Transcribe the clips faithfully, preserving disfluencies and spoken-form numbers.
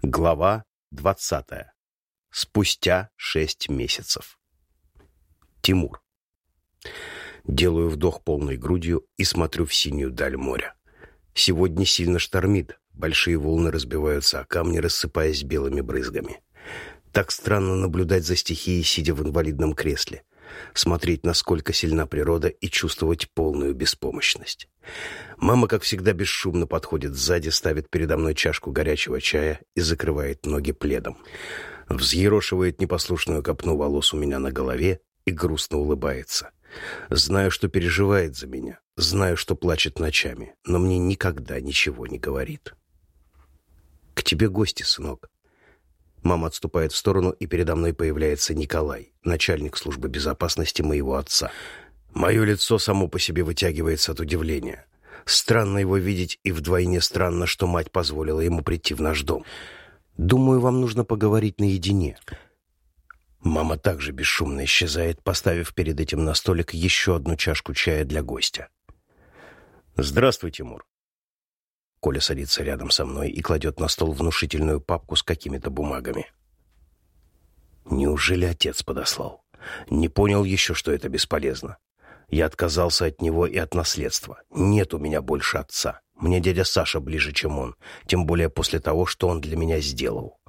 Глава двадцатая. Спустя шесть месяцев. Тимур. Делаю вдох полной грудью и смотрю в синюю даль моря. Сегодня сильно штормит. Большие волны разбиваются о камни, рассыпаясь белыми брызгами. Так странно наблюдать за стихией, сидя в инвалидном кресле. Смотреть, насколько сильна природа, и чувствовать полную беспомощность. Мама, как всегда, бесшумно подходит сзади, ставит передо мной чашку горячего чая и закрывает ноги пледом. Взъерошивает непослушную копну волос у меня на голове и грустно улыбается. Знаю, что переживает за меня, знаю, что плачет ночами, но мне никогда ничего не говорит. «К тебе гости, сынок». Мама отступает в сторону, и передо мной появляется Николай, начальник службы безопасности моего отца. Мое лицо само по себе вытягивается от удивления. Странно его видеть, и вдвойне странно, что мать позволила ему прийти в наш дом. «Думаю, вам нужно поговорить наедине». Мама также бесшумно исчезает, поставив перед этим на столик еще одну чашку чая для гостя. «Здравствуй, Тимур». Коля садится рядом со мной и кладет на стол внушительную папку с какими-то бумагами. Неужели отец подослал? Не понял еще, что это бесполезно. Я отказался от него и от наследства. Нет у меня больше отца. Мне дядя Саша ближе, чем он, тем более после того, что он для меня сделал.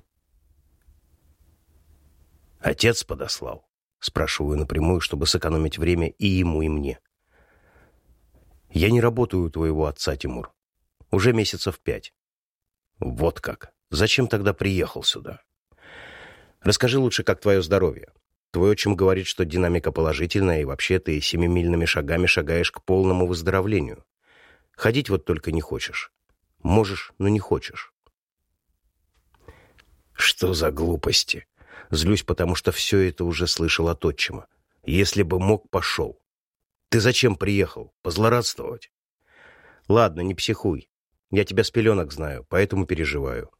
«Отец подослал?» Спрашиваю напрямую, чтобы сэкономить время и ему, и мне. «Я не работаю у твоего отца, Тимур. Уже месяцев пять». «Вот как? Зачем тогда приехал сюда?» «Расскажи лучше, как твое здоровье. Твой отчим говорит, что динамика положительная, и вообще ты семимильными шагами шагаешь к полному выздоровлению. Ходить вот только не хочешь. Можешь, но не хочешь». «Что за глупости?» Злюсь, потому что все это уже слышал от отчима. «Если бы мог, пошел. Ты зачем приехал? Позлорадствовать?» «Ладно, не психуй. Я тебя с пеленок знаю, поэтому переживаю».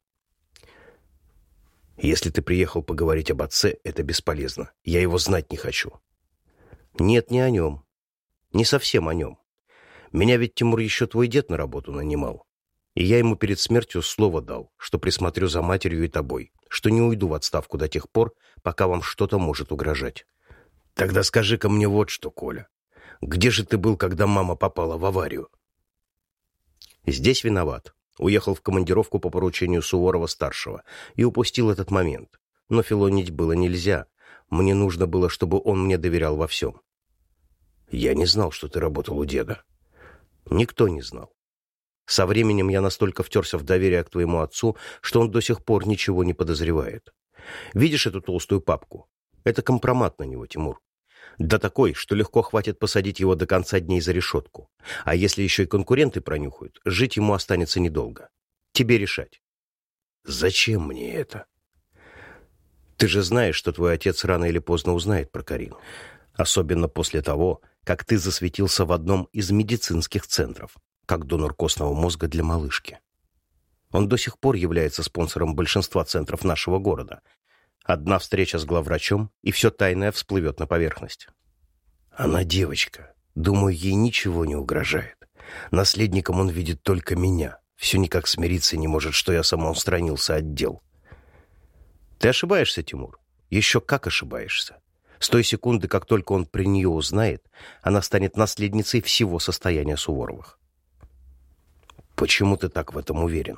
«Если ты приехал поговорить об отце, это бесполезно. Я его знать не хочу». «Нет, не о нем. Не совсем о нем. Меня ведь, Тимур, еще твой дед на работу нанимал. И я ему перед смертью слово дал, что присмотрю за матерью и тобой, что не уйду в отставку до тех пор, пока вам что-то может угрожать». «Тогда скажи-ка мне вот что, Коля. Где же ты был, когда мама попала в аварию?» «Здесь виноват. Уехал в командировку по поручению Суворова-старшего и упустил этот момент. Но филонить было нельзя. Мне нужно было, чтобы он мне доверял во всем». «Я не знал, что ты работал у деда». «Никто не знал. Со временем я настолько втерся в доверие к твоему отцу, что он до сих пор ничего не подозревает. Видишь эту толстую папку? Это компромат на него, Тимур. Да такой, что легко хватит посадить его до конца дней за решетку. А если еще и конкуренты пронюхают, жить ему останется недолго. Тебе решать». «Зачем мне это?» «Ты же знаешь, что твой отец рано или поздно узнает про Карину. Особенно после того, как ты засветился в одном из медицинских центров, как донор костного мозга для малышки. Он до сих пор является спонсором большинства центров нашего города. Одна встреча с главврачом, и все тайное всплывет на поверхность». «Она девочка. Думаю, ей ничего не угрожает. Наследником он видит только меня. Все никак смириться не может, что я самоустранился от дел». «Ты ошибаешься, Тимур. Еще как ошибаешься. С той секунды, как только он при нее узнает, она станет наследницей всего состояния Суворовых». «Почему ты так в этом уверен?»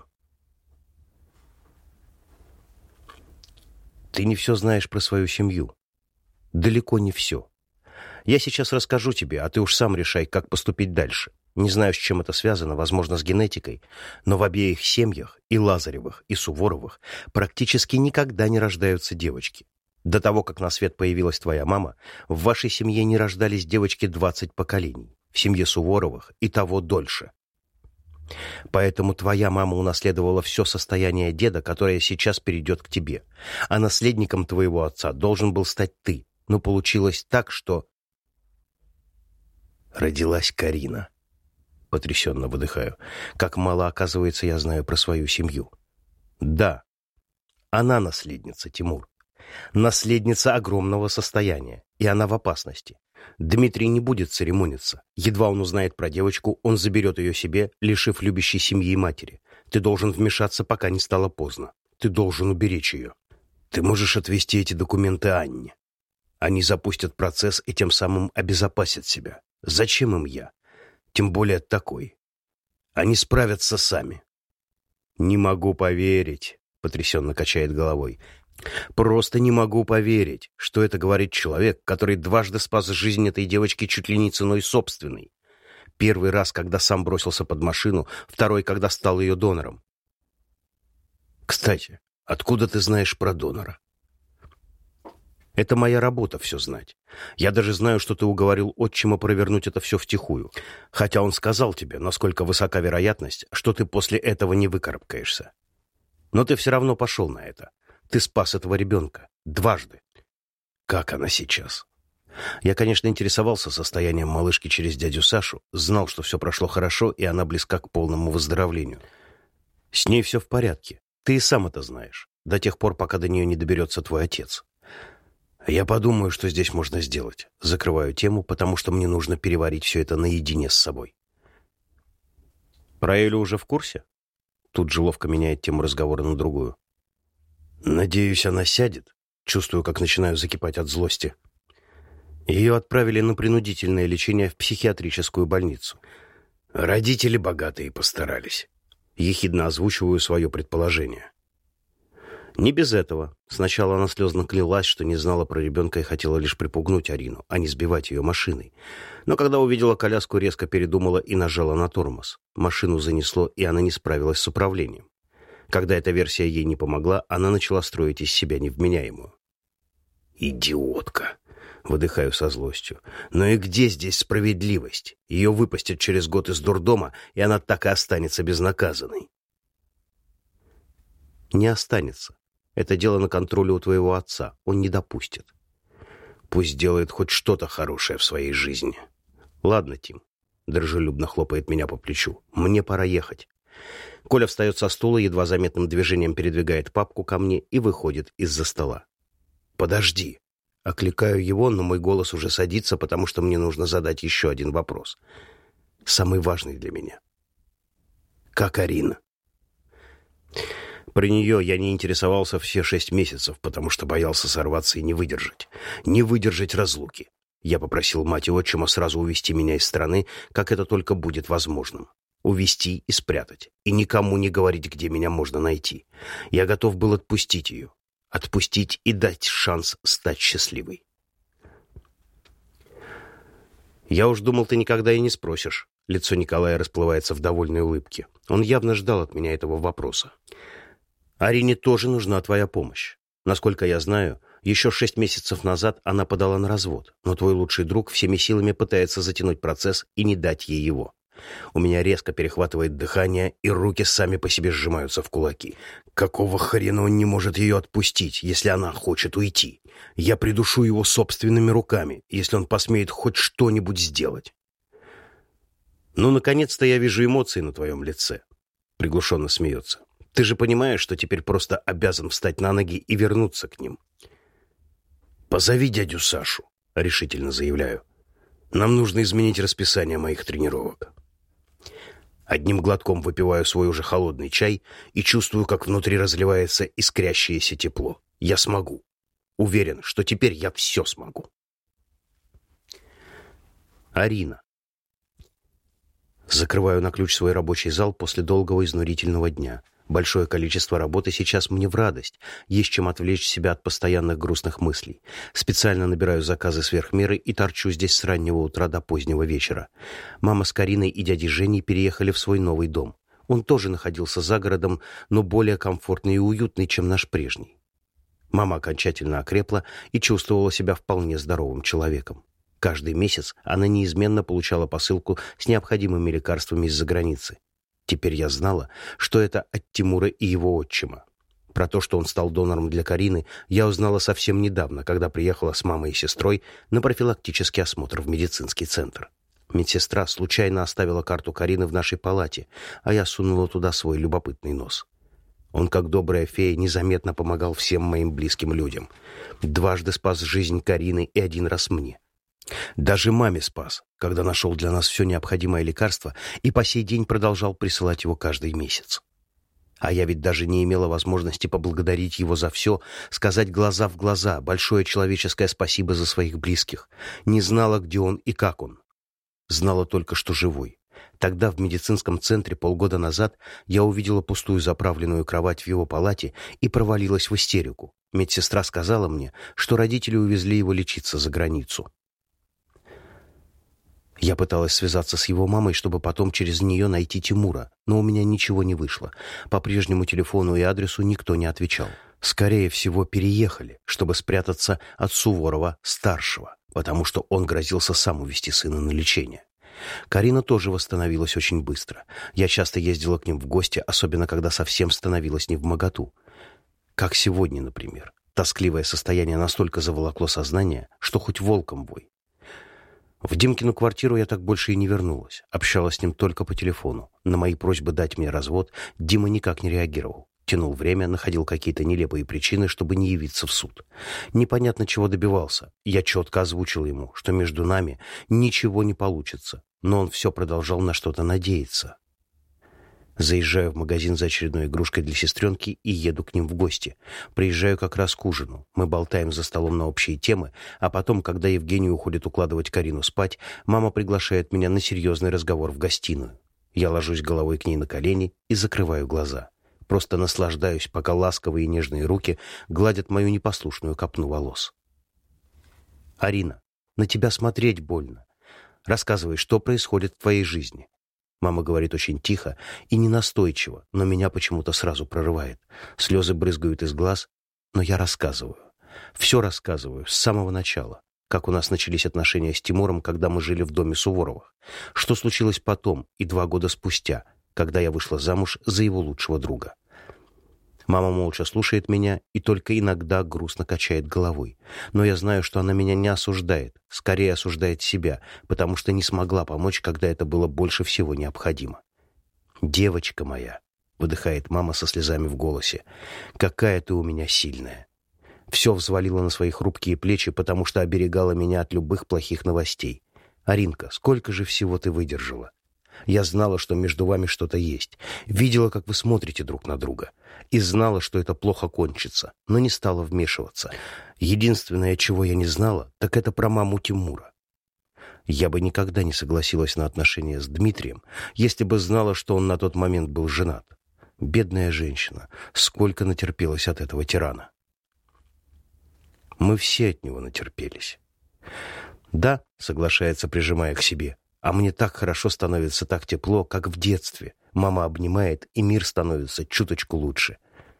«Ты не все знаешь про свою семью. Далеко не все. Я сейчас расскажу тебе, а ты уж сам решай, как поступить дальше. Не знаю, с чем это связано, возможно, с генетикой, но в обеих семьях, и Лазаревых, и Суворовых, практически никогда не рождаются девочки. До того, как на свет появилась твоя мама, в вашей семье не рождались девочки двадцать поколений. В семье Суворовых и того дольше. Поэтому твоя мама унаследовала все состояние деда, которое сейчас перейдет к тебе. А наследником твоего отца должен был стать ты. Но получилось так, что...» «Родилась Карина». Потрясенно выдыхаю. Как мало, оказывается, я знаю про свою семью. «Да, она наследница, Тимур. Наследница огромного состояния, и она в опасности. Дмитрий не будет церемониться. Едва он узнает про девочку, он заберет ее себе, лишив любящей семьи и матери. Ты должен вмешаться, пока не стало поздно. ты должен уберечь ее. Ты можешь отвести эти документы Анне. Они запустят процесс и тем самым обезопасят себя. Зачем им я? Тем более такой. Они справятся сами». «Не могу поверить», — потрясенно качает головой. «Просто не могу поверить, что это говорит человек, который дважды спас жизнь этой девочки чуть ли не ценой собственной. Первый раз, когда сам бросился под машину, второй, когда стал ее донором. Кстати, откуда ты знаешь про донора?» «Это моя работа все знать. Я даже знаю, что ты уговорил отчима провернуть это все втихую. Хотя он сказал тебе, насколько высока вероятность, что ты после этого не выкарабкаешься. Но ты все равно пошел на это. Ты спас этого ребенка. Дважды. Как она сейчас?» Я, конечно, интересовался состоянием малышки через дядю Сашу, знал, что все прошло хорошо, и она близка к полному выздоровлению. С ней все в порядке. Ты и сам это знаешь, до тех пор, пока до нее не доберется твой отец. Я подумаю, что здесь можно сделать. Закрываю тему, потому что мне нужно переварить все это наедине с собой. Про Элю уже в курсе? Тут же ловко меняет тему разговора на другую. Надеюсь, она сядет. Чувствую, как начинаю закипать от злости. Ее отправили на принудительное лечение в психиатрическую больницу. Родители богатые постарались. Ехидно озвучиваю свое предположение. Не без этого. Сначала она слезно клялась, что не знала про ребенка и хотела лишь припугнуть Арину, а не сбивать ее машиной. Но когда увидела коляску, резко передумала и нажала на тормоз. Машину занесло, и она не справилась с управлением. Когда эта версия ей не помогла, она начала строить из себя невменяемую. «Идиотка!» — выдыхаю со злостью. «Но и где здесь справедливость? Ее выпустят через год из дурдома, и она так и останется безнаказанной». «Не останется. Это дело на контроле у твоего отца. Он не допустит. Пусть делает хоть что-то хорошее в своей жизни». «Ладно, Тим», — дружелюбно хлопает меня по плечу. «Мне пора ехать». Коля встает со стула, едва заметным движением передвигает папку ко мне и выходит из-за стола. «Подожди». Окликаю его, но мой голос уже садится, потому что мне нужно задать еще один вопрос. Самый важный для меня. «Как Арина?» Про нее я не интересовался все шесть месяцев, потому что боялся сорваться и не выдержать. Не выдержать разлуки. Я попросил мать и отчима сразу увезти меня из страны, как это только будет возможным. Увезти и спрятать. И никому не говорить, где меня можно найти. Я готов был отпустить ее. Отпустить и дать шанс стать счастливой. «Я уж думал, ты никогда и не спросишь». Лицо Николая расплывается в довольной улыбке. Он явно ждал от меня этого вопроса. «Арине тоже нужна твоя помощь. Насколько я знаю, еще шесть месяцев назад она подала на развод, но твой лучший друг всеми силами пытается затянуть процесс и не дать ей его. У меня резко перехватывает дыхание, и руки сами по себе сжимаются в кулаки. Какого хрена он не может ее отпустить, если она хочет уйти? Я придушу его собственными руками, если он посмеет хоть что-нибудь сделать». «Ну, наконец-то я вижу эмоции на твоем лице», — приглушенно смеется. «Ты же понимаешь, что теперь просто обязан встать на ноги и вернуться к ним». «Позови дядю Сашу», — решительно заявляю. «Нам нужно изменить расписание моих тренировок». Одним глотком выпиваю свой уже холодный чай и чувствую, как внутри разливается искрящееся тепло. Я смогу. Уверен, что теперь я все смогу. Арина. Закрываю на ключ свой рабочий зал после долгого изнурительного дня. Большое количество работы сейчас мне в радость. Есть чем отвлечь себя от постоянных грустных мыслей. Специально набираю заказы сверх меры и торчу здесь с раннего утра до позднего вечера. Мама с Кариной и дядей Женей переехали в свой новый дом. Он тоже находился за городом, но более комфортный и уютный, чем наш прежний. Мама окончательно окрепла и чувствовала себя вполне здоровым человеком. Каждый месяц она неизменно получала посылку с необходимыми лекарствами из-за границы. Теперь я знала, что это от Тимура и его отчима. Про то, что он стал донором для Карины, я узнала совсем недавно, когда приехала с мамой и сестрой на профилактический осмотр в медицинский центр. Медсестра случайно оставила карту Карины в нашей палате, а я сунула туда свой любопытный нос. Он, как добрая фея, незаметно помогал всем моим близким людям. Дважды спас жизнь Карины и один раз мне. Даже маме спас, когда нашел для нас все необходимое лекарство и по сей день продолжал присылать его каждый месяц. А я ведь даже не имела возможности поблагодарить его за все, сказать глаза в глаза большое человеческое спасибо за своих близких. Не знала, где он и как он. Знала только, что живой. Тогда в медицинском центре полгода назад я увидела пустую заправленную кровать в его палате и провалилась в истерику. Медсестра сказала мне, что родители увезли его лечиться за границу. Я пыталась связаться с его мамой, чтобы потом через нее найти Тимура, но у меня ничего не вышло. По прежнему телефону и адресу никто не отвечал. Скорее всего, переехали, чтобы спрятаться от Суворова-старшего, потому что он грозился сам увезти сына на лечение. Карина тоже восстановилась очень быстро. Я часто ездила к ним в гости, особенно когда совсем становилась невмоготу. Как сегодня, например. Тоскливое состояние настолько заволокло сознание, что хоть волком вой. В Димкину квартиру я так больше и не вернулась. Общалась с ним только по телефону. На мои просьбы дать мне развод Дима никак не реагировал. Тянул время, находил какие-то нелепые причины, чтобы не явиться в суд. Непонятно, чего добивался. Я четко озвучил ему, что между нами ничего не получится. Но он все продолжал на что-то надеяться. Заезжаю в магазин за очередной игрушкой для сестренки и еду к ним в гости. Приезжаю как раз к ужину. Мы болтаем за столом на общие темы, а потом, когда Евгений уходит укладывать Карину спать, мама приглашает меня на серьезный разговор в гостиную. Я ложусь головой к ней на колени и закрываю глаза. Просто наслаждаюсь, пока ласковые и нежные руки гладят мою непослушную копну волос. «Арина, на тебя смотреть больно. Рассказывай, что происходит в твоей жизни». Мама говорит очень тихо и ненастойчиво, но меня почему-то сразу прорывает. Слезы брызгают из глаз, но я рассказываю. Все рассказываю с самого начала. Как у нас начались отношения с Тимуром, когда мы жили в доме Суворовых. Что случилось потом и два года спустя, когда я вышла замуж за его лучшего друга. Мама молча слушает меня и только иногда грустно качает головой. Но я знаю, что она меня не осуждает, скорее осуждает себя, потому что не смогла помочь, когда это было больше всего необходимо. «Девочка моя», — выдыхает мама со слезами в голосе, — «какая ты у меня сильная». Все взвалила на свои хрупкие плечи, потому что оберегала меня от любых плохих новостей. «Аринка, сколько же всего ты выдержала? Я знала, что между вами что-то есть. Видела, как вы смотрите друг на друга. И знала, что это плохо кончится, но не стала вмешиваться. Единственное, чего я не знала, так это про маму Тимура. Я бы никогда не согласилась на отношения с Дмитрием, если бы знала, что он на тот момент был женат. Бедная женщина, сколько натерпелась от этого тирана. Мы все от него натерпелись. «Да», — соглашается, прижимая к себе, — «а мне так хорошо становится, так тепло, как в детстве. Мама обнимает, и мир становится чуточку лучше».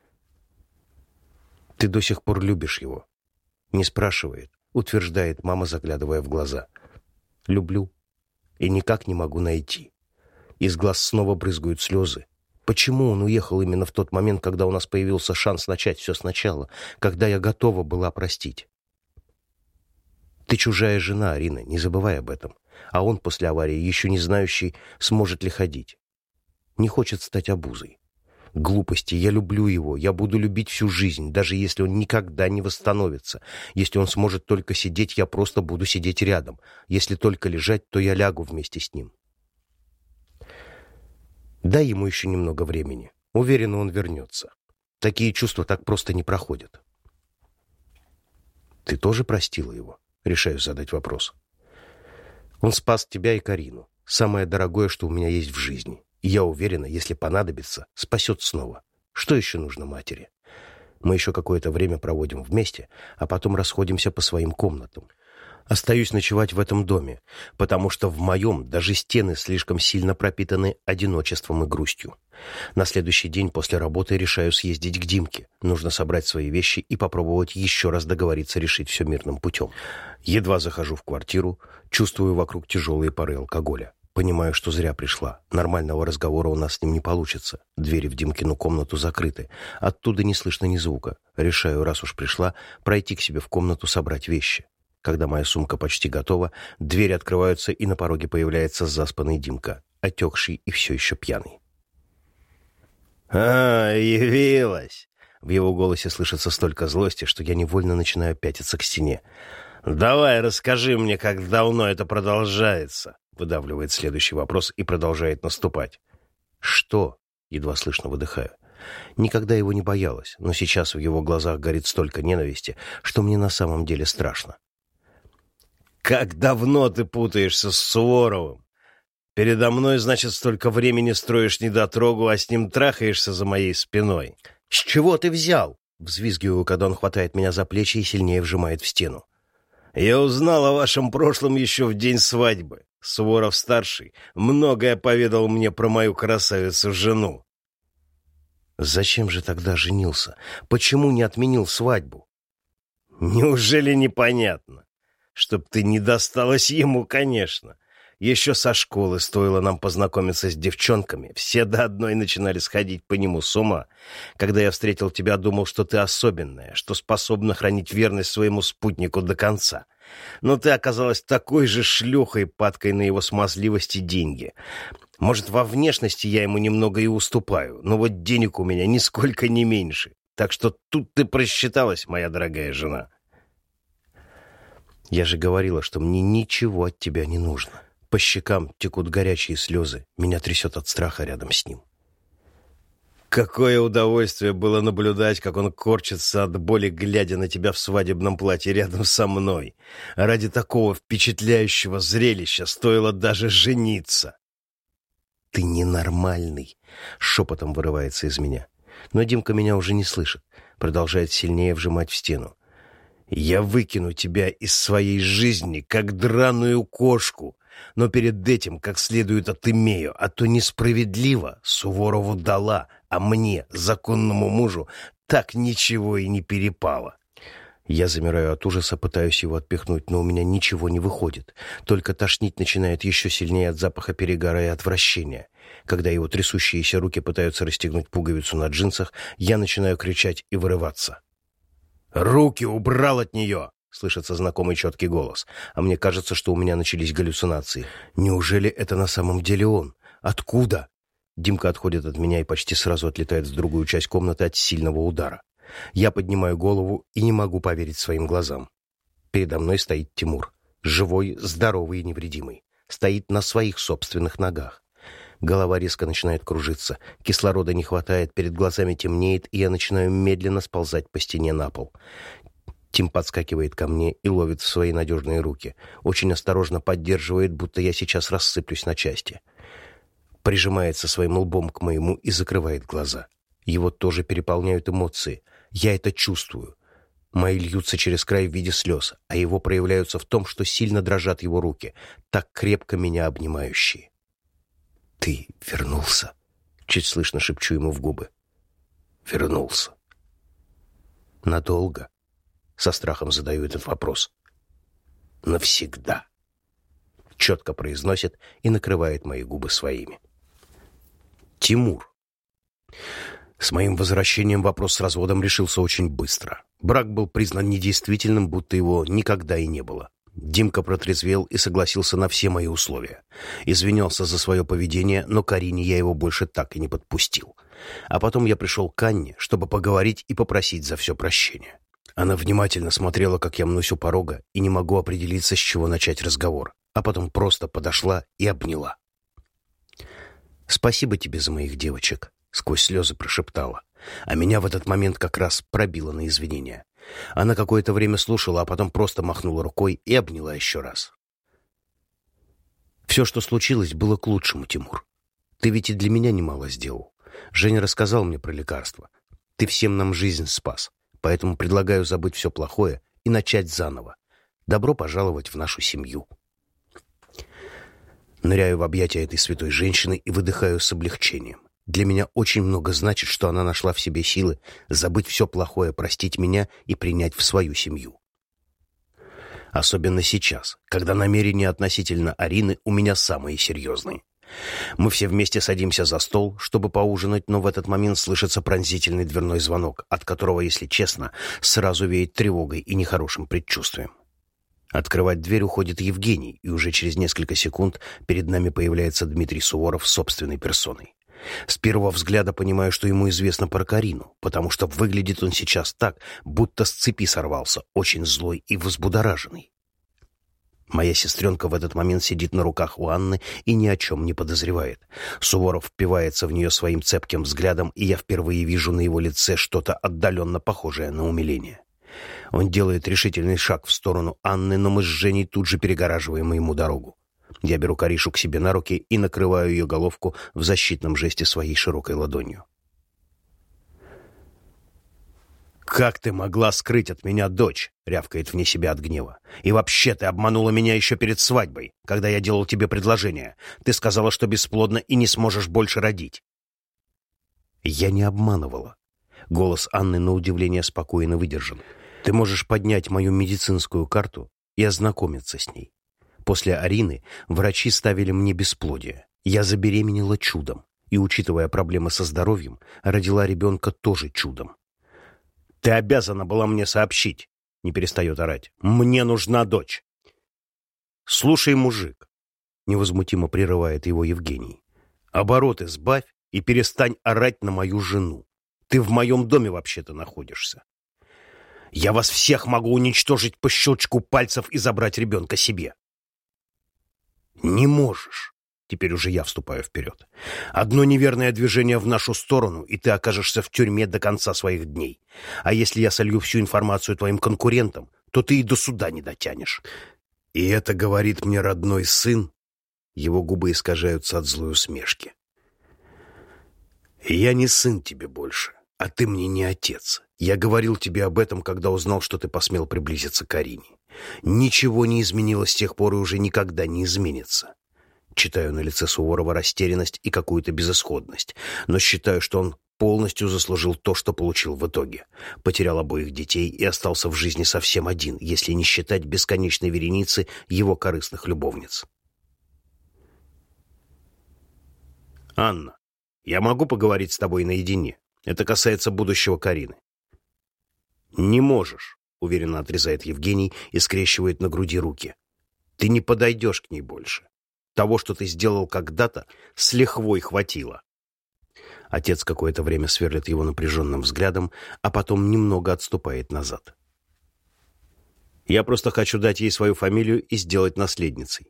«Ты до сих пор любишь его?» Не спрашивает, утверждает мама, заглядывая в глаза. «Люблю. И никак не могу найти». Из глаз снова брызгают слезы. Почему он уехал именно в тот момент, когда у нас появился шанс начать все сначала, когда я готова была простить? Ты чужая жена, Арина, не забывай об этом. А он после аварии, еще не знающий, сможет ли ходить. Не хочет стать обузой. Глупости, я люблю его, я буду любить всю жизнь, даже если он никогда не восстановится. Если он сможет только сидеть, я просто буду сидеть рядом. Если только лежать, то я лягу вместе с ним. Дай ему еще немного времени. Уверена, он вернется. Такие чувства так просто не проходят. Ты тоже простила его? Решаю задать вопрос. Он спас тебя и Карину. Самое дорогое, что у меня есть в жизни. И я уверена, если понадобится, спасет снова. Что еще нужно матери? Мы еще какое-то время проводим вместе, а потом расходимся по своим комнатам. Остаюсь ночевать в этом доме, потому что в моем даже стены слишком сильно пропитаны одиночеством и грустью. На следующий день после работы решаю съездить к Димке. Нужно собрать свои вещи и попробовать еще раз договориться решить все мирным путем. Едва захожу в квартиру, чувствую вокруг тяжелые пары алкоголя. Понимаю, что зря пришла. Нормального разговора у нас с ним не получится. Двери в Димкину комнату закрыты. Оттуда не слышно ни звука. Решаю, раз уж пришла, пройти к себе в комнату, собрать вещи. Когда моя сумка почти готова, двери открываются, и на пороге появляется заспанный Димка, отекший и все еще пьяный. «А, явилась!» В его голосе слышится столько злости, что я невольно начинаю пятиться к стене. «Давай, расскажи мне, как давно это продолжается?» Выдавливает следующий вопрос и продолжает наступать. «Что?» — едва слышно выдыхаю. Никогда его не боялась, но сейчас в его глазах горит столько ненависти, что мне на самом деле страшно. «Как давно ты путаешься с Суворовым? Передо мной, значит, столько времени строишь недотрогу, а с ним трахаешься за моей спиной. С чего ты взял?» Взвизгиваю, когда он хватает меня за плечи и сильнее вжимает в стену. «Я узнал о вашем прошлом еще в день свадьбы. Суворов-старший многое поведал мне про мою красавицу-жену». «Зачем же тогда женился? Почему не отменил свадьбу?» «Неужели непонятно? Чтоб ты не досталась ему, конечно. Еще со школы стоило нам познакомиться с девчонками. Все до одной начинали сходить по нему с ума. Когда я встретил тебя, думал, что ты особенная, что способна хранить верность своему спутнику до конца. Но ты оказалась такой же шлюхой, падкой на его смазливость и деньги. Может, во внешности я ему немного и уступаю, но вот денег у меня нисколько не меньше. Так что тут ты просчиталась, моя дорогая жена». «Я же говорила, что мне ничего от тебя не нужно». По щекам текут горячие слезы. Меня трясет от страха рядом с ним. «Какое удовольствие было наблюдать, как он корчится от боли, глядя на тебя в свадебном платье рядом со мной. Ради такого впечатляющего зрелища стоило даже жениться». «Ты ненормальный», — шепотом вырывается из меня. Но Димка меня уже не слышит, продолжает сильнее вжимать в стену. «Я выкину тебя из своей жизни, как драную кошку. Но перед этим как следует отымею, а то несправедливо Суворову дала, а мне, законному мужу, так ничего и не перепало». Я замираю от ужаса, пытаюсь его отпихнуть, но у меня ничего не выходит. Только тошнить начинает еще сильнее от запаха перегара и отвращения. Когда его трясущиеся руки пытаются расстегнуть пуговицу на джинсах, я начинаю кричать и вырываться. «Руки убрал от нее!» — слышится знакомый четкий голос. А мне кажется, что у меня начались галлюцинации. Неужели это на самом деле он? Откуда? Димка отходит от меня и почти сразу отлетает в другую часть комнаты от сильного удара. Я поднимаю голову и не могу поверить своим глазам. Передо мной стоит Тимур. Живой, здоровый и невредимый. Стоит на своих собственных ногах. Голова резко начинает кружиться. Кислорода не хватает, перед глазами темнеет, и я начинаю медленно сползать по стене на пол. Тим подскакивает ко мне и ловит в свои надежные руки. Очень осторожно поддерживает, будто я сейчас рассыплюсь на части. Прижимается своим лбом к моему и закрывает глаза. Его тоже переполняют эмоции. Я это чувствую. Мои льются через край в виде слез, а его проявляются в том, что сильно дрожат его руки, так крепко меня обнимающие. «Ты вернулся?» — чуть слышно шепчу ему в губы. «Вернулся». «Надолго?» — со страхом задаю этот вопрос. «Навсегда», — четко произносит и накрывает мои губы своими. «Тимур». С моим возвращением вопрос с разводом решился очень быстро. Брак был признан недействительным, будто его никогда и не было. Димка протрезвел и согласился на все мои условия. Извинялся за свое поведение, но к Арине я его больше так и не подпустил. А потом я пришел к Анне, чтобы поговорить и попросить за все прощения. Она внимательно смотрела, как я мнусь у порога, и не могу определиться, с чего начать разговор. А потом просто подошла и обняла. «Спасибо тебе за моих девочек», — сквозь слезы прошептала. А меня в этот момент как раз пробило на извинения. Она какое-то время слушала, а потом просто махнула рукой и обняла еще раз. «Все, что случилось, было к лучшему, Тимур. Ты ведь и для меня немало сделал. Женя рассказал мне про лекарства. Ты всем нам жизнь спас, поэтому предлагаю забыть все плохое и начать заново. Добро пожаловать в нашу семью». Ныряю в объятия этой святой женщины и выдыхаю с облегчением. Для меня очень много значит, что она нашла в себе силы забыть все плохое, простить меня и принять в свою семью. Особенно сейчас, когда намерения относительно Арины у меня самые серьезные. Мы все вместе садимся за стол, чтобы поужинать, но в этот момент слышится пронзительный дверной звонок, от которого, если честно, сразу веет тревогой и нехорошим предчувствием. Открывать дверь уходит Евгений, и уже через несколько секунд перед нами появляется Дмитрий Суворов собственной персоной. С первого взгляда понимаю, что ему известно про Карину, потому что выглядит он сейчас так, будто с цепи сорвался, очень злой и взбудораженный. Моя сестренка в этот момент сидит на руках у Анны и ни о чем не подозревает. Суворов впивается в нее своим цепким взглядом, и я впервые вижу на его лице что-то отдаленно похожее на умиление. Он делает решительный шаг в сторону Анны, но мы с Женей тут же перегораживаем ему дорогу. Я беру Каришу к себе на руки и накрываю ее головку в защитном жесте своей широкой ладонью. «Как ты могла скрыть от меня дочь?» — рявкает вне себя от гнева. «И вообще ты обманула меня еще перед свадьбой, когда я делал тебе предложение. Ты сказала, что бесплодна и не сможешь больше родить». «Я не обманывала». Голос Анны на удивление спокойно выдержан. «Ты можешь поднять мою медицинскую карту и ознакомиться с ней. После Арины врачи ставили мне бесплодие. Я забеременела чудом, и, учитывая проблемы со здоровьем, родила ребенка тоже чудом. «Ты обязана была мне сообщить», — не перестает орать. «Мне нужна дочь». «Слушай, мужик», — невозмутимо прерывает его Евгений, «обороты сбавь и перестань орать на мою жену. Ты в моем доме вообще-то находишься. Я вас всех могу уничтожить по щелчку пальцев и забрать ребенка себе». «Не можешь». Теперь уже я вступаю вперед. «Одно неверное движение в нашу сторону, и ты окажешься в тюрьме до конца своих дней. А если я солью всю информацию твоим конкурентам, то ты и до суда не дотянешь». «И это говорит мне родной сын?» Его губы искажаются от злой усмешки. «Я не сын тебе больше, а ты мне не отец. Я говорил тебе об этом, когда узнал, что ты посмел приблизиться к Арине. Ничего не изменилось с тех пор и уже никогда не изменится». Читаю на лице Суворова растерянность и какую-то безысходность, но считаю, что он полностью заслужил то, что получил в итоге. Потерял обоих детей и остался в жизни совсем один, если не считать бесконечной вереницы его корыстных любовниц. «Анна, я могу поговорить с тобой наедине? Это касается будущего Карины». «Не можешь», — уверенно отрезает Евгений и скрещивает на груди руки. «Ты не подойдешь к ней больше. Того, что ты сделал когда-то, с лихвой хватило». Отец какое-то время сверлит его напряженным взглядом, а потом немного отступает назад. «Я просто хочу дать ей свою фамилию и сделать наследницей».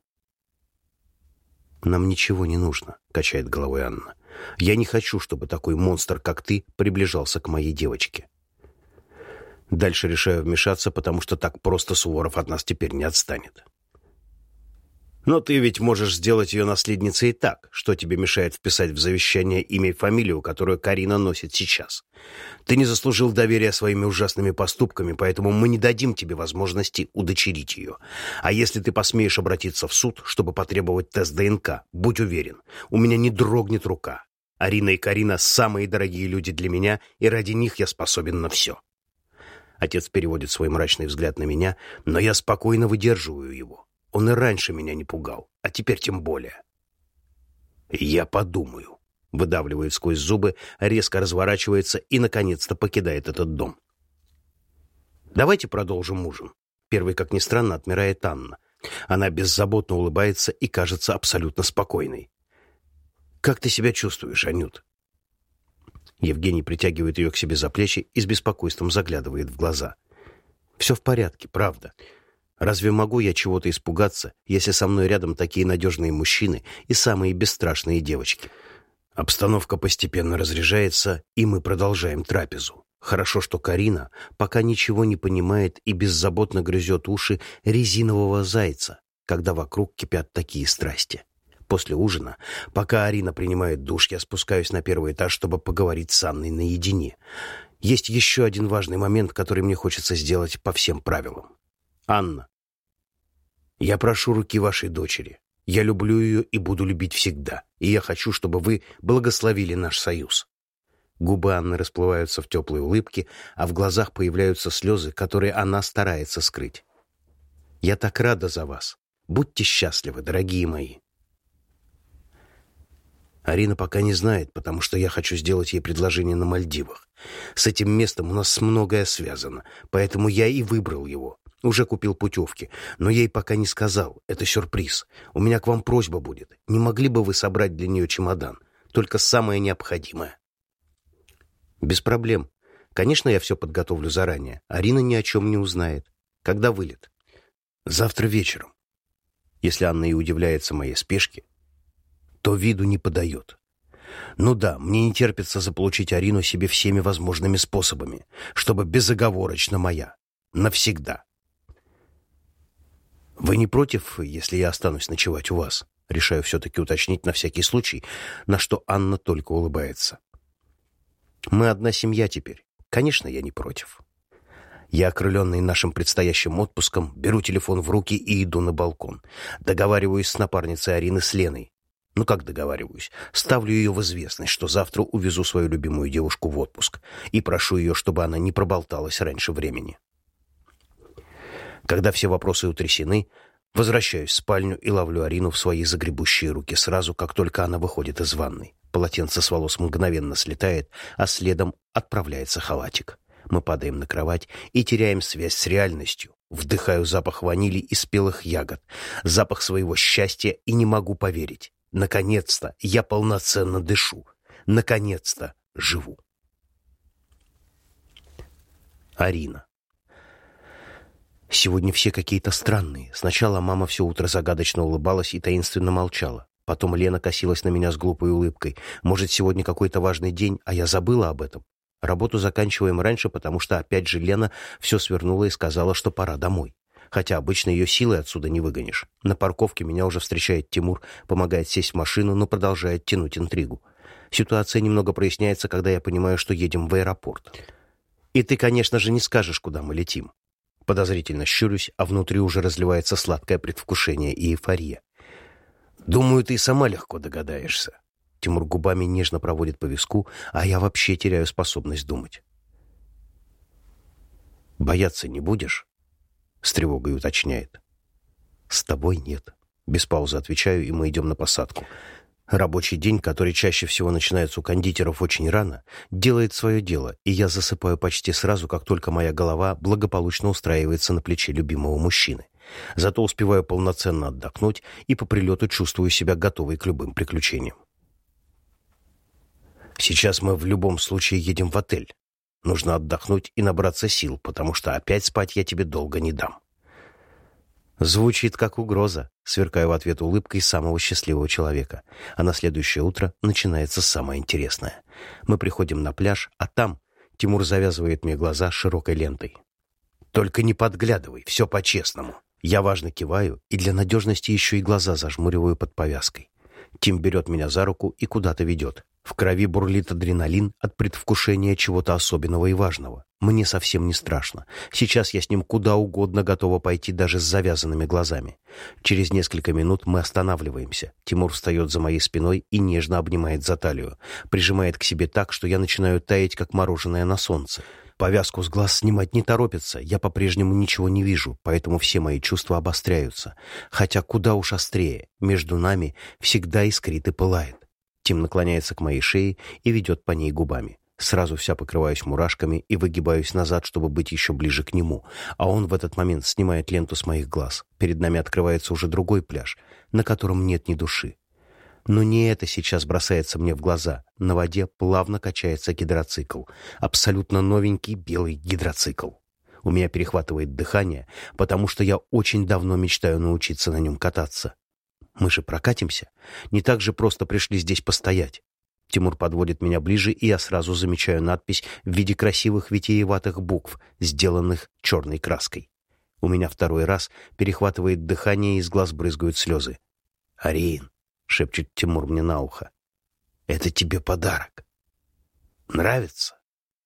«Нам ничего не нужно», — качает головой Анна. «Я не хочу, чтобы такой монстр, как ты, приближался к моей девочке». Дальше решаю вмешаться, потому что так просто Суворов от нас теперь не отстанет. «Но ты ведь можешь сделать ее наследницей и так. Что тебе мешает вписать в завещание имя и фамилию, которую Карина носит сейчас? Ты не заслужил доверия своими ужасными поступками, поэтому мы не дадим тебе возможности удочерить ее. А если ты посмеешь обратиться в суд, чтобы потребовать тест ДНК, будь уверен, у меня не дрогнет рука. Арина и Карина — самые дорогие люди для меня, и ради них я способен на все». Отец переводит свой мрачный взгляд на меня, но я спокойно выдерживаю его. Он и раньше меня не пугал, а теперь тем более. «Я подумаю», — выдавливает сквозь зубы, резко разворачивается и, наконец-то, покидает этот дом. «Давайте продолжим ужин». Первой, как ни странно, отмирает Анна. Она беззаботно улыбается и кажется абсолютно спокойной. «Как ты себя чувствуешь, Анют?» Евгений притягивает ее к себе за плечи и с беспокойством заглядывает в глаза. «Все в порядке, правда. Разве могу я чего-то испугаться, если со мной рядом такие надежные мужчины и самые бесстрашные девочки?» Обстановка постепенно разряжается, и мы продолжаем трапезу. Хорошо, что Карина пока ничего не понимает и беззаботно грызет уши резинового зайца, когда вокруг кипят такие страсти. После ужина, пока Арина принимает душ, я спускаюсь на первый этаж, чтобы поговорить с Анной наедине. Есть еще один важный момент, который мне хочется сделать по всем правилам. «Анна, я прошу руки вашей дочери. Я люблю ее и буду любить всегда. И я хочу, чтобы вы благословили наш союз». Губы Анны расплываются в теплой улыбке, а в глазах появляются слезы, которые она старается скрыть. «Я так рада за вас. Будьте счастливы, дорогие мои». Арина пока не знает, потому что я хочу сделать ей предложение на Мальдивах. С этим местом у нас многое связано, поэтому я и выбрал его. Уже купил путевки, но ей пока не сказал. Это сюрприз. У меня к вам просьба будет. Не могли бы вы собрать для нее чемодан? Только самое необходимое. Без проблем. Конечно, я все подготовлю заранее. Арина ни о чем не узнает. Когда вылет? Завтра вечером. Если Анна и удивляется моей спешке, то виду не подает. Ну да, мне не терпится заполучить Арину себе всеми возможными способами, чтобы безоговорочно моя. Навсегда. Вы не против, если я останусь ночевать у вас? Решаю все-таки уточнить на всякий случай, на что Анна только улыбается. Мы одна семья теперь. Конечно, я не против. Я, окрыленный нашим предстоящим отпуском, беру телефон в руки и иду на балкон. Договариваюсь с напарницей Арины, с Леной. Ну как договариваюсь? Ставлю ее в известность, что завтра увезу свою любимую девушку в отпуск, и прошу ее, чтобы она не проболталась раньше времени. Когда все вопросы утрясены, возвращаюсь в спальню и ловлю Арину в свои загребущие руки сразу, как только она выходит из ванной. Полотенце с волос мгновенно слетает, а следом отправляется халатик. Мы падаем на кровать и теряем связь с реальностью. Вдыхаю запах ванили и спелых ягод, запах своего счастья, и не могу поверить. Наконец-то я полноценно дышу. Наконец-то живу. Арина. Сегодня все какие-то странные. Сначала мама все утро загадочно улыбалась и таинственно молчала. Потом Лена косилась на меня с глупой улыбкой. Может, сегодня какой-то важный день, а я забыла об этом. Работу заканчиваем раньше, потому что опять же Лена все свернула и сказала, что пора домой. Хотя обычно ее силой отсюда не выгонишь. На парковке меня уже встречает Тимур, помогает сесть в машину, но продолжает тянуть интригу. Ситуация немного проясняется, когда я понимаю, что едем в аэропорт. И ты, конечно же, не скажешь, куда мы летим. Подозрительно щурюсь, а внутри уже разливается сладкое предвкушение и эйфория. Думаю, ты сама легко догадаешься. Тимур губами нежно проводит по виску, а я вообще теряю способность думать. «Бояться не будешь?» — с тревогой уточняет. «С тобой нет». Без паузы отвечаю, и мы идем на посадку. Рабочий день, который чаще всего начинается у кондитеров очень рано, делает свое дело, и я засыпаю почти сразу, как только моя голова благополучно устраивается на плече любимого мужчины. Зато успеваю полноценно отдохнуть и по прилету чувствую себя готовой к любым приключениям. Сейчас мы в любом случае едем в отель. Нужно отдохнуть и набраться сил, потому что опять спать я тебе долго не дам. Звучит как угроза, сверкая в ответ улыбкой самого счастливого человека. А на следующее утро начинается самое интересное. Мы приходим на пляж, а там Тимур завязывает мне глаза широкой лентой. «Только не подглядывай, все по-честному». Я важно киваю и для надежности еще и глаза зажмуриваю под повязкой. Тим берет меня за руку и куда-то ведет. В крови бурлит адреналин от предвкушения чего-то особенного и важного. Мне совсем не страшно. Сейчас я с ним куда угодно готова пойти даже с завязанными глазами. Через несколько минут мы останавливаемся. Тимур встает за моей спиной и нежно обнимает за талию. Прижимает к себе так, что я начинаю таять, как мороженое на солнце. Повязку с глаз снимать не торопится. Я по-прежнему ничего не вижу, поэтому все мои чувства обостряются. Хотя куда уж острее. Между нами всегда искрит и пылает. Тим наклоняется к моей шее и ведет по ней губами. Сразу вся покрываюсь мурашками и выгибаюсь назад, чтобы быть еще ближе к нему. А он в этот момент снимает ленту с моих глаз. Перед нами открывается уже другой пляж, на котором нет ни души. Но не это сейчас бросается мне в глаза. На воде плавно качается гидроцикл. Абсолютно новенький белый гидроцикл. У меня перехватывает дыхание, потому что я очень давно мечтаю научиться на нем кататься. Мы же прокатимся. Не так же просто пришли здесь постоять. Тимур подводит меня ближе, и я сразу замечаю надпись в виде красивых витиеватых букв, сделанных черной краской. У меня второй раз перехватывает дыхание, и из глаз брызгают слезы. «Арин», — шепчет Тимур мне на ухо, — «это тебе подарок. Нравится?»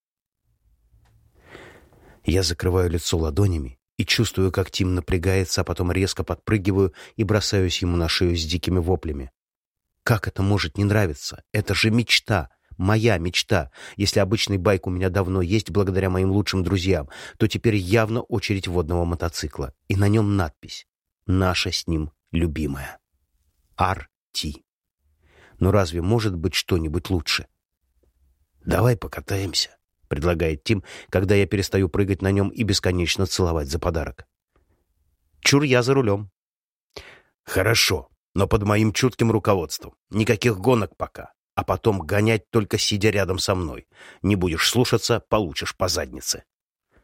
Я закрываю лицо ладонями и чувствую, как Тим напрягается, а потом резко подпрыгиваю и бросаюсь ему на шею с дикими воплями. Как это может не нравиться? Это же мечта, моя мечта. Если обычный байк у меня давно есть благодаря моим лучшим друзьям, то теперь явно очередь водного мотоцикла. И на нем надпись «Наша с ним любимая». Ар-Ти. Но разве может быть что-нибудь лучше? «Давай покатаемся», — предлагает Тим, когда я перестаю прыгать на нем и бесконечно целовать за подарок. «Чур, я за рулем». «Хорошо, но под моим чутким руководством. Никаких гонок пока. А потом гонять только сидя рядом со мной. Не будешь слушаться — получишь по заднице».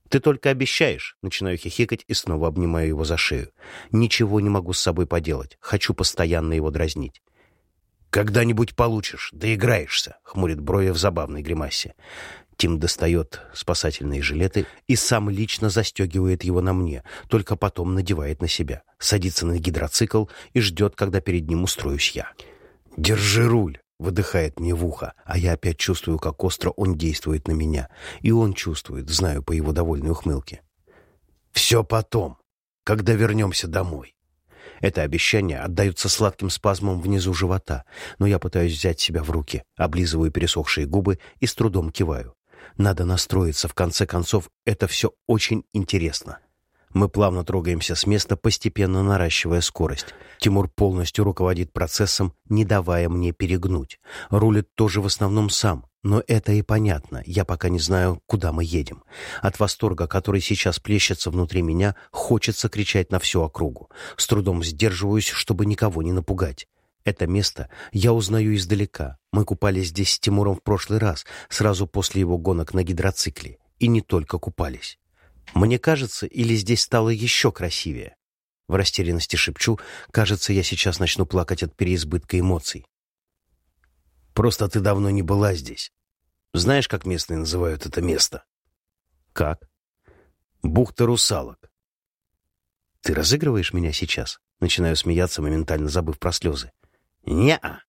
«Ты только обещаешь», — начинаю хихикать и снова обнимаю его за шею. Ничего не могу с собой поделать, хочу постоянно его дразнить. «Когда-нибудь получишь, доиграешься», — хмурит брови в забавной гримасе. Тим достает спасательные жилеты и сам лично застегивает его на мне, только потом надевает на себя, садится на гидроцикл и ждет, когда перед ним устроюсь я. «Держи руль», — выдыхает мне в ухо, а я опять чувствую, как остро он действует на меня. И он чувствует, знаю по его довольной ухмылке. «Все потом, когда вернемся домой». Это обещание отдается сладким спазмом внизу живота, но я пытаюсь взять себя в руки, облизываю пересохшие губы и с трудом киваю. Надо настроиться, в конце концов, это все очень интересно. Мы плавно трогаемся с места, постепенно наращивая скорость. Тимур полностью руководит процессом, не давая мне перегнуть. Рулит тоже в основном сам, но это и понятно, я пока не знаю, куда мы едем. От восторга, который сейчас плещется внутри меня, хочется кричать на всю округу. С трудом сдерживаюсь, чтобы никого не напугать. Это место я узнаю издалека. Мы купались здесь с Тимуром в прошлый раз, сразу после его гонок на гидроцикле. И не только купались. Мне кажется, или здесь стало еще красивее? В растерянности шепчу, кажется, я сейчас начну плакать от переизбытка эмоций. Просто ты давно не была здесь. Знаешь, как местные называют это место? Как? Бухта русалок. Ты разыгрываешь меня сейчас? Начинаю смеяться, моментально забыв про слезы. Не-а.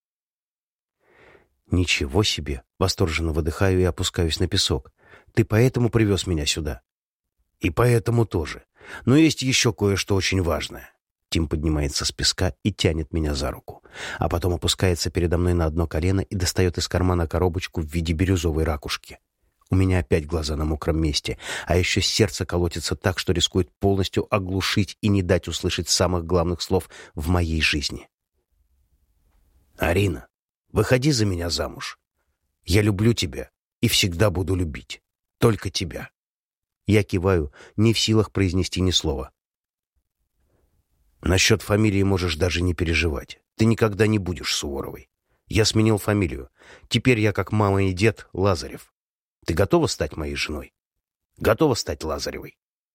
Ничего себе! Восторженно выдыхаю и опускаюсь на песок. Ты поэтому привез меня сюда? И поэтому тоже. Но есть еще кое-что очень важное. Тим поднимается с песка и тянет меня за руку, а потом опускается передо мной на одно колено и достает из кармана коробочку в виде бирюзовой ракушки. У меня опять глаза на мокром месте, а еще сердце колотится так, что рискует полностью оглушить и не дать услышать самых главных слов в моей жизни. «Арина, выходи за меня замуж. Я люблю тебя и всегда буду любить. Только тебя». Я киваю, не в силах произнести ни слова. «Насчет фамилии можешь даже не переживать. Ты никогда не будешь Суворовой. Я сменил фамилию. Теперь я, как мама и дед, Лазарев. Ты готова стать моей женой? Готова стать Лазаревой?»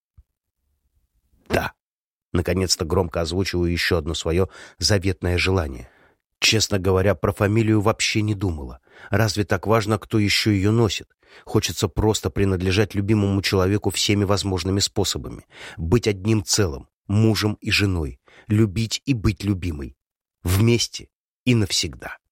«Да». Наконец-то громко озвучиваю еще одно свое заветное желание. Честно говоря, про фамилию вообще не думала. Разве так важно, кто еще ее носит? Хочется просто принадлежать любимому человеку всеми возможными способами. Быть одним целым, мужем и женой. Любить и быть любимой. Вместе и навсегда.